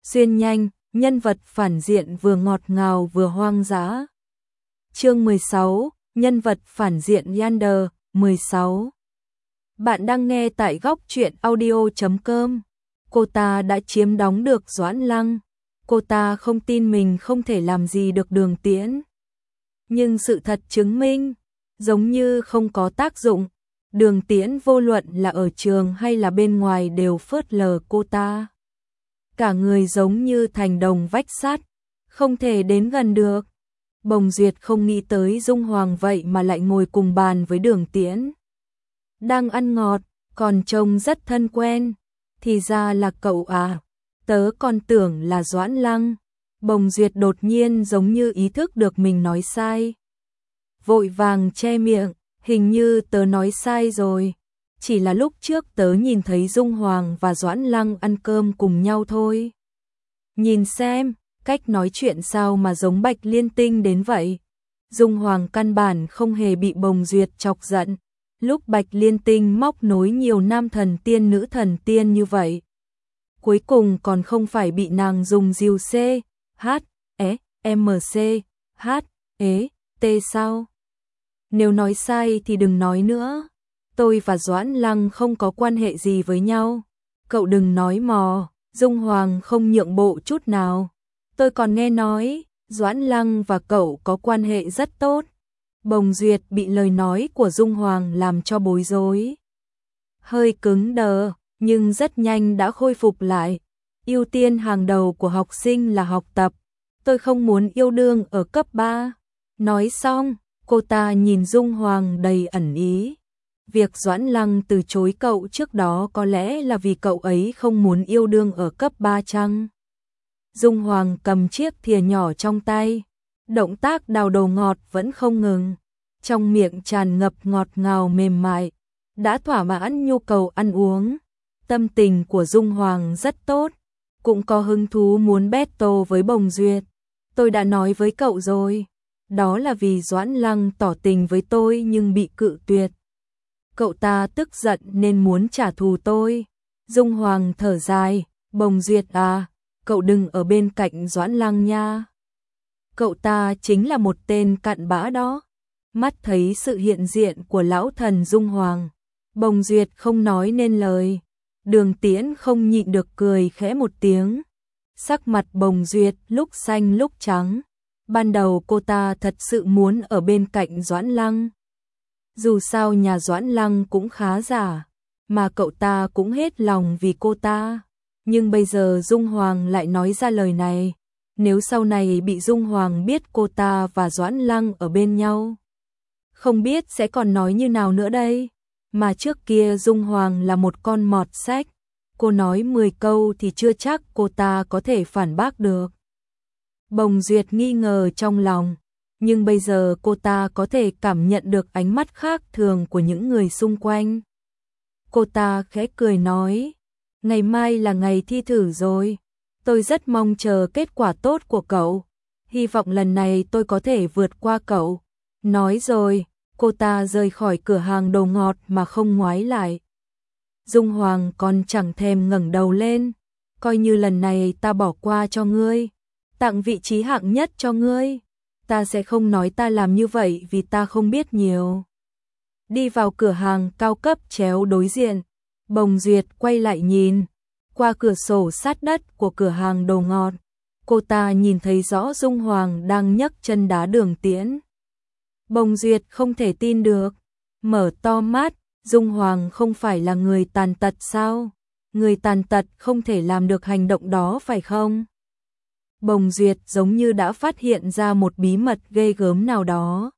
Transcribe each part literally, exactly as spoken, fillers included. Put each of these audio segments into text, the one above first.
xuyên nhanh, nhân vật phản diện vừa ngọt ngào vừa hoang dã. Chương mười sáu, nhân vật phản diện Yander, mười sáu. Bạn đang nghe tại góc truyện audio chấm com. Cô ta đã chiếm đóng được Doãn Lăng. Cô ta không tin mình không thể làm gì được Đường Tiễn. Nhưng sự thật chứng minh, giống như không có tác dụng. Đường Tiễn vô luận là ở trường hay là bên ngoài đều phớt lờ cô ta. Cả người giống như thành đồng vách sắt, không thể đến gần được. Bồng Duyệt không nghĩ tới Dung Hoàng vậy mà lại ngồi cùng bàn với Đường Tiễn. Đang ăn ngọt, còn trông rất thân quen. Thì ra là cậu à, tớ còn tưởng là Doãn Lăng. Bồng Duyệt đột nhiên giống như ý thức được mình nói sai. Vội vàng che miệng, hình như tớ nói sai rồi. Chỉ là lúc trước tớ nhìn thấy Dung Hoàng và Doãn Lăng ăn cơm cùng nhau thôi. Nhìn xem, cách nói chuyện sao mà giống Bạch Liên Tinh đến vậy. Dung Hoàng căn bản không hề bị Bồng Duyệt chọc giận. Lúc Bạch Liên Tinh móc nối nhiều nam thần tiên nữ thần tiên như vậy. Cuối cùng còn không phải bị nàng dùng diều C, H, E, M, C, H, E, T sao? Nếu nói sai thì đừng nói nữa. Tôi và Doãn Lăng không có quan hệ gì với nhau. Cậu đừng nói mò. Dung Hoàng không nhượng bộ chút nào. Tôi còn nghe nói Doãn Lăng và cậu có quan hệ rất tốt. Bồng Duyệt bị lời nói của Dung Hoàng làm cho bối rối. Hơi cứng đờ, nhưng rất nhanh đã khôi phục lại. Ưu tiên hàng đầu của học sinh là học tập. Tôi không muốn yêu đương ở cấp ba. Nói xong, cô ta nhìn Dung Hoàng đầy ẩn ý. Việc Doãn Lăng từ chối cậu trước đó có lẽ là vì cậu ấy không muốn yêu đương ở cấp ba chăng? Dung Hoàng cầm chiếc thìa nhỏ trong tay. Động tác đào đồ ngọt vẫn không ngừng. Trong miệng tràn ngập ngọt ngào mềm mại. Đã thỏa mãn nhu cầu ăn uống. Tâm tình của Dung Hoàng rất tốt. Cũng có hứng thú muốn battle với Bồng Duyệt. Tôi đã nói với cậu rồi. Đó là vì Doãn Lăng tỏ tình với tôi nhưng bị cự tuyệt. Cậu ta tức giận nên muốn trả thù tôi. Dung Hoàng thở dài. Bồng Duyệt à, cậu đừng ở bên cạnh Doãn Lăng nha. Cậu ta chính là một tên cặn bã đó. Mắt thấy sự hiện diện của lão thần Dung Hoàng. Bồng Duyệt không nói nên lời. Đường Tiễn không nhịn được cười khẽ một tiếng. Sắc mặt Bồng Duyệt lúc xanh lúc trắng. Ban đầu cô ta thật sự muốn ở bên cạnh Doãn Lăng. Dù sao nhà Doãn Lăng cũng khá giả. Mà cậu ta cũng hết lòng vì cô ta. Nhưng bây giờ Dung Hoàng lại nói ra lời này. Nếu sau này bị Dung Hoàng biết cô ta và Doãn Lăng ở bên nhau, không biết sẽ còn nói như nào nữa đây. Mà trước kia Dung Hoàng là một con mọt sách. Cô nói mười câu thì chưa chắc cô ta có thể phản bác được. Bồng Duyệt nghi ngờ trong lòng. Nhưng bây giờ cô ta có thể cảm nhận được ánh mắt khác thường của những người xung quanh. Cô ta khẽ cười nói. Ngày mai là ngày thi thử rồi. Tôi rất mong chờ kết quả tốt của cậu. Hy vọng lần này tôi có thể vượt qua cậu. Nói rồi, cô ta rời khỏi cửa hàng đồ ngọt mà không ngoái lại. Dung Hoàng còn chẳng thèm ngẩng đầu lên. Coi như lần này ta bỏ qua cho ngươi. Tặng vị trí hạng nhất cho ngươi. Ta sẽ không nói ta làm như vậy vì ta không biết nhiều. Đi vào cửa hàng cao cấp chéo đối diện. Bồng Duyệt quay lại nhìn. Qua cửa sổ sát đất của cửa hàng đồ ngọt. Cô ta nhìn thấy rõ Dung Hoàng đang nhấc chân đá Đường Tiễn. Bồng Duyệt không thể tin được. Mở to mắt. Dung Hoàng không phải là người tàn tật sao? Người tàn tật không thể làm được hành động đó phải không? Bồng Duyệt giống như đã phát hiện ra một bí mật ghê gớm nào đó.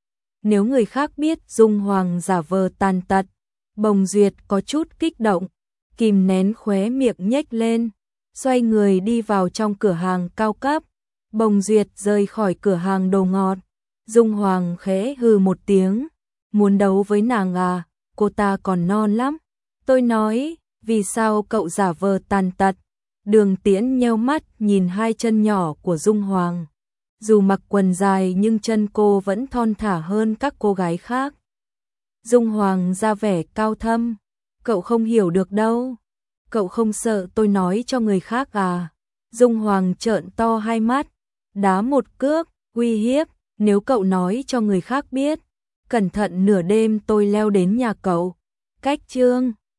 Nếu người khác biết Dung Hoàng giả vờ tàn tật, Bồng Duyệt có chút kích động, kìm nén khóe miệng nhếch lên, xoay người đi vào trong cửa hàng cao cấp. Bồng Duyệt rời khỏi cửa hàng đồ ngọt. Dung Hoàng khẽ hừ một tiếng. Muốn đấu với nàng à? Cô ta còn non lắm. Tôi nói, vì sao cậu giả vờ tàn tật? Đường Tiễn nheo mắt nhìn hai chân nhỏ của Dung Hoàng. Dù mặc quần dài nhưng chân cô vẫn thon thả hơn các cô gái khác. Dung Hoàng ra vẻ cao thâm. Cậu không hiểu được đâu. Cậu không sợ tôi nói cho người khác à? Dung Hoàng trợn to hai mắt, đá một cước, uy hiếp, nếu cậu nói cho người khác biết, cẩn thận nửa đêm tôi leo đến nhà cậu. Cách chương